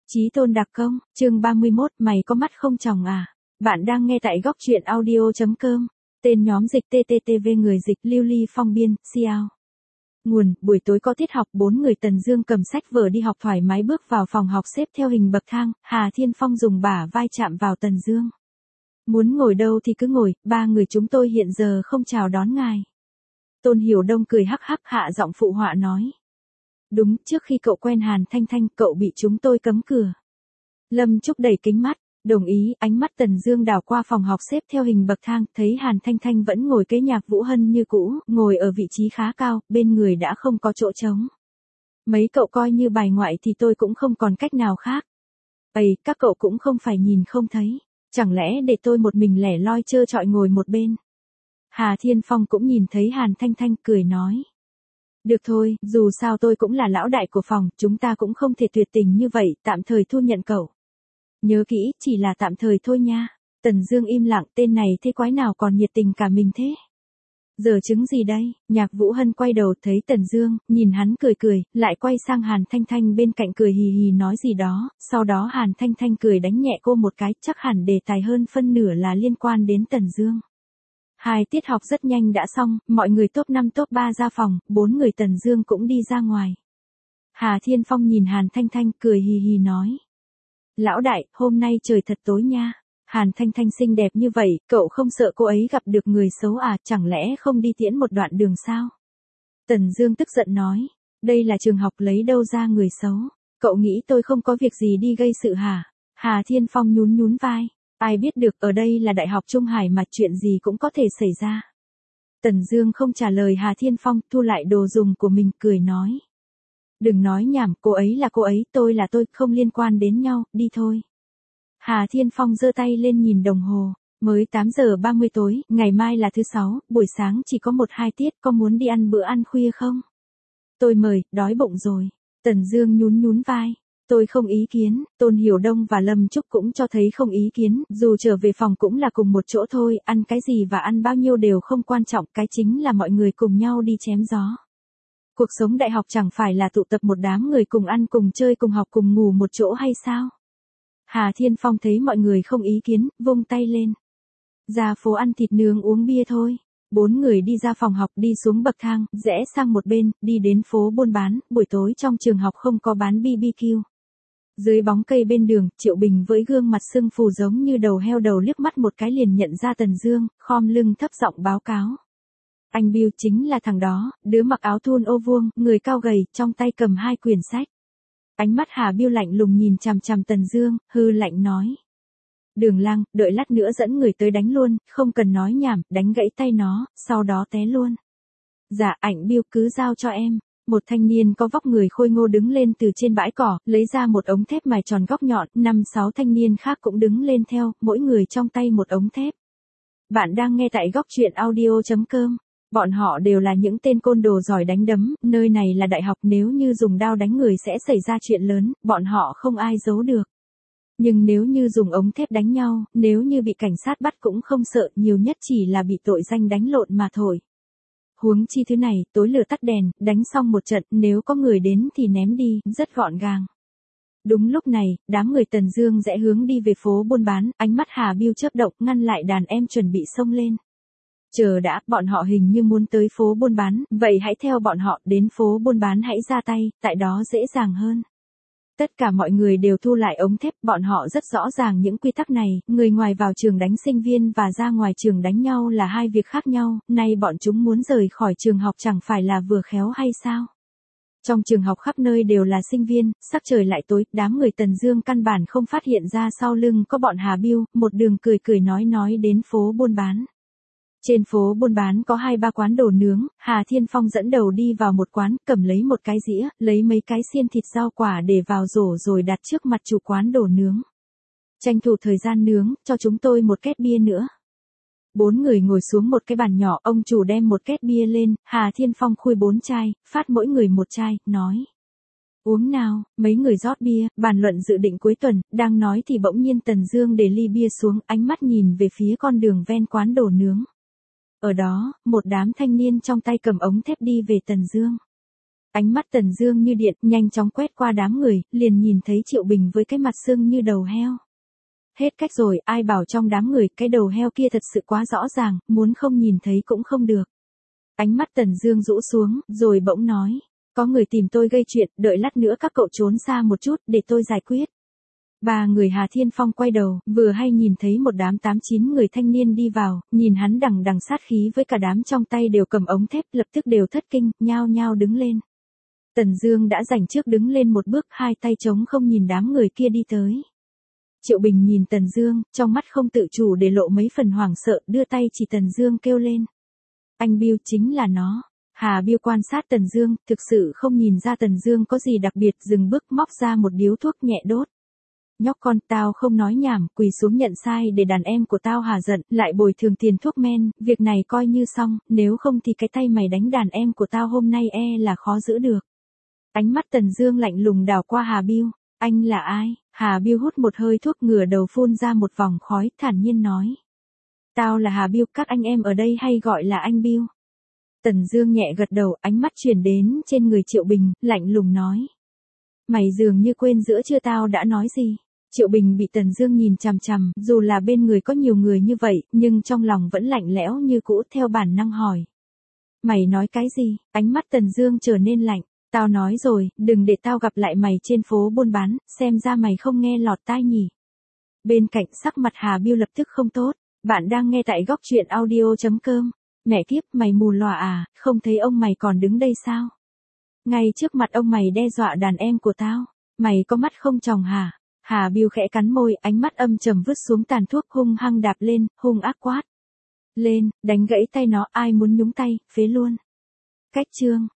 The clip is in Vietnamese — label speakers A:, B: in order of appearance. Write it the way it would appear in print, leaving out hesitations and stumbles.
A: Chí Tôn đặc công, chương 31, mày có mắt không tròng à? Bạn đang nghe tại góc truyện audio.com. Tên nhóm dịch TTTV người dịch Lưu Ly Phong biên, Xiao. Nguồn, buổi tối có tiết học 4 người Tần Dương cầm sách vở đi học thoải mái bước vào phòng học xếp theo hình bậc thang, Hà Thiên Phong dùng bả vai chạm vào Tần Dương. Muốn ngồi đâu thì cứ ngồi, ba người chúng tôi hiện giờ không chào đón ngài. Tôn Hiểu Đông cười hắc hắc hạ giọng phụ họa nói. Đúng, trước khi cậu quen Hàn Thanh Thanh, cậu bị chúng tôi cấm cửa. Lâm Trúc đẩy kính mắt, đồng ý, ánh mắt Tần Dương đảo qua phòng học xếp theo hình bậc thang, thấy Hàn Thanh Thanh vẫn ngồi kế Nhạc Vũ Hân như cũ, ngồi ở vị trí khá cao, bên người đã không có chỗ trống. Mấy cậu coi như bài ngoại thì tôi cũng không còn cách nào khác. Các cậu cũng không phải nhìn không thấy, chẳng lẽ để tôi một mình lẻ loi trơ trọi ngồi một bên. Hà Thiên Phong cũng nhìn thấy Hàn Thanh Thanh cười nói. Được thôi, dù sao tôi cũng là lão đại của phòng, chúng ta cũng không thể tuyệt tình như vậy, tạm thời thu nhận cậu. Nhớ kỹ, chỉ là tạm thời thôi nha. Tần Dương im lặng, tên này thế quái nào còn nhiệt tình cả mình thế. Giờ chứng gì đây? Nhạc Vũ Hân quay đầu thấy Tần Dương, nhìn hắn cười cười, lại quay sang Hàn Thanh Thanh bên cạnh cười hì hì nói gì đó, sau đó Hàn Thanh Thanh cười đánh nhẹ cô một cái, chắc hẳn đề tài hơn phân nửa là liên quan đến Tần Dương. 2 tiết học rất nhanh đã xong, mọi người top 5 top 3 ra phòng, 4 người Tần Dương cũng đi ra ngoài. Hà Thiên Phong nhìn Hàn Thanh Thanh cười hì hì nói. Lão đại, hôm nay trời thật tối nha. Hàn Thanh Thanh xinh đẹp như vậy, cậu không sợ cô ấy gặp được người xấu à, chẳng lẽ không đi tiễn một đoạn đường sao? Tần Dương tức giận nói, đây là trường học lấy đâu ra người xấu, cậu nghĩ tôi không có việc gì đi gây sự hả? Hà Thiên Phong nhún nhún vai. Ai biết được, ở đây là Đại học Trung Hải mà chuyện gì cũng có thể xảy ra. Tần Dương không trả lời Hà Thiên Phong, thu lại đồ dùng của mình, cười nói. Đừng nói nhảm, cô ấy là cô ấy, tôi là tôi, không liên quan đến nhau, đi thôi. Hà Thiên Phong giơ tay lên nhìn đồng hồ, mới 8 giờ 30 tối, ngày mai là thứ 6, buổi sáng chỉ có 1-2 tiết, có muốn đi ăn bữa ăn khuya không? Tôi mời, đói bụng rồi. Tần Dương nhún nhún vai. Tôi không ý kiến, Tôn Hiểu Đông và Lâm Trúc cũng cho thấy không ý kiến, dù trở về phòng cũng là cùng một chỗ thôi, ăn cái gì và ăn bao nhiêu đều không quan trọng, cái chính là mọi người cùng nhau đi chém gió. Cuộc sống đại học chẳng phải là tụ tập một đám người cùng ăn cùng chơi cùng học cùng ngủ một chỗ hay sao? Hà Thiên Phong thấy mọi người không ý kiến, vung tay lên. Ra phố ăn thịt nướng uống bia thôi. 4 người đi ra phòng học, đi xuống bậc thang, rẽ sang một bên, đi đến phố buôn bán, buổi tối trong trường học không có bán BBQ. Dưới bóng cây bên đường, Triệu Bình với gương mặt sưng phù giống như đầu heo đầu liếc mắt một cái liền nhận ra Tần Dương, khom lưng thấp giọng báo cáo. Anh Bill chính là thằng đó, đứa mặc áo thun ô vuông, người cao gầy, trong tay cầm 2 quyển sách. Ánh mắt Hà Bill lạnh lùng nhìn chằm chằm Tần Dương, hư lạnh nói. Đường Lang, đợi lát nữa dẫn người tới đánh luôn, không cần nói nhảm, đánh gãy tay nó, sau đó té luôn. Dạ, ảnh Bill cứ giao cho em. Một thanh niên có vóc người khôi ngô đứng lên từ trên bãi cỏ, lấy ra một ống thép mài tròn góc nhọn, 5-6 thanh niên khác cũng đứng lên theo, mỗi người trong tay một ống thép. Bạn đang nghe tại góc truyện audio.com. Bọn họ đều là những tên côn đồ giỏi đánh đấm, nơi này là đại học, nếu như dùng đao đánh người sẽ xảy ra chuyện lớn, bọn họ không ai giấu được. Nhưng nếu như dùng ống thép đánh nhau, nếu như bị cảnh sát bắt cũng không sợ, nhiều nhất chỉ là bị tội danh đánh lộn mà thôi. Huống chi thứ này, tối lửa tắt đèn, đánh xong một trận, nếu có người đến thì ném đi, rất gọn gàng. Đúng lúc này, đám người Tần Dương rẽ hướng đi về phố buôn bán, ánh mắt Hà Bill chớp động ngăn lại đàn em chuẩn bị xông lên. Chờ đã, bọn họ hình như muốn tới phố buôn bán, vậy hãy theo bọn họ đến phố buôn bán, hãy ra tay, tại đó dễ dàng hơn. Tất cả mọi người đều thu lại ống thép, bọn họ rất rõ ràng những quy tắc này, người ngoài vào trường đánh sinh viên và ra ngoài trường đánh nhau là hai việc khác nhau, nay bọn chúng muốn rời khỏi trường học chẳng phải là vừa khéo hay sao? Trong trường học khắp nơi đều là sinh viên, sắc trời lại tối, đám người Tần Dương căn bản không phát hiện ra sau lưng có bọn Hà Bill, một đường cười cười nói đến phố buôn bán. Trên phố buôn bán có 2-3 quán đồ nướng, Hà Thiên Phong dẫn đầu đi vào một quán, cầm lấy một cái dĩa, lấy mấy cái xiên thịt rau quả để vào rổ rồi đặt trước mặt chủ quán đồ nướng. Tranh thủ thời gian nướng, cho chúng tôi một két bia nữa. 4 người ngồi xuống một cái bàn nhỏ, ông chủ đem một két bia lên, Hà Thiên Phong khui 4 chai, phát mỗi người một chai, nói. Uống nào, mấy người rót bia, bàn luận dự định cuối tuần, đang nói thì bỗng nhiên Tần Dương để ly bia xuống, ánh mắt nhìn về phía con đường ven quán đồ nướng. Ở đó, một đám thanh niên trong tay cầm ống thép đi về Tần Dương. Ánh mắt Tần Dương như điện, nhanh chóng quét qua đám người, liền nhìn thấy Triệu Bình với cái mặt sưng như đầu heo. Hết cách rồi, ai bảo trong đám người, cái đầu heo kia thật sự quá rõ ràng, muốn không nhìn thấy cũng không được. Ánh mắt Tần Dương rũ xuống, rồi bỗng nói, có người tìm tôi gây chuyện, đợi lát nữa các cậu trốn xa một chút, để tôi giải quyết. Ba người Hà Thiên Phong quay đầu, vừa hay nhìn thấy một đám 8-9 người thanh niên đi vào, nhìn hắn đằng đằng sát khí với cả đám trong tay đều cầm ống thép, lập tức đều thất kinh, nhao nhao đứng lên. Tần Dương đã giành trước đứng lên một bước, hai tay trống không nhìn đám người kia đi tới. Triệu Bình nhìn Tần Dương, trong mắt không tự chủ để lộ mấy phần hoảng sợ, đưa tay chỉ Tần Dương kêu lên. Anh Bill, chính là nó. Hà Bill quan sát Tần Dương, thực sự không nhìn ra Tần Dương có gì đặc biệt, dừng bước móc ra một điếu thuốc nhẹ đốt. Nhóc con, tao không nói nhảm, quỳ xuống nhận sai để đàn em của tao hả giận, lại bồi thường tiền thuốc men, việc này coi như xong, nếu không thì cái tay mày đánh đàn em của tao hôm nay là khó giữ được. Ánh mắt Tần Dương lạnh lùng đảo qua Hà Bill. Anh là ai? Hà Bill hút một hơi thuốc, ngửa đầu phun ra một vòng khói, thản nhiên nói. Tao là Hà Bill, các anh em ở đây hay gọi là anh Bill. Tần Dương nhẹ gật đầu, ánh mắt chuyển đến trên người Triệu Bình, lạnh lùng nói. Mày dường như quên giữa trưa tao đã nói gì. Triệu Bình bị Tần Dương nhìn chằm chằm, dù là bên người có nhiều người như vậy, nhưng trong lòng vẫn lạnh lẽo như cũ, theo bản năng hỏi. Mày nói cái gì? Ánh mắt Tần Dương trở nên lạnh. Tao nói rồi, đừng để tao gặp lại mày trên phố buôn bán, xem ra mày không nghe lọt tai nhỉ. Bên cạnh sắc mặt Hà Bill lập tức không tốt. Bạn đang nghe tại góc truyện audio.com. Mẹ kiếp, mày mù lòa à, không thấy ông mày còn đứng đây sao? Ngay trước mặt ông mày đe dọa đàn em của tao. Mày có mắt không tròng hả? Hà Bill khẽ cắn môi, ánh mắt âm trầm vứt xuống tàn thuốc, hung hăng đạp lên, hung ác quát. Lên, đánh gãy tay nó, ai muốn nhúng tay, phế luôn. Cách chương.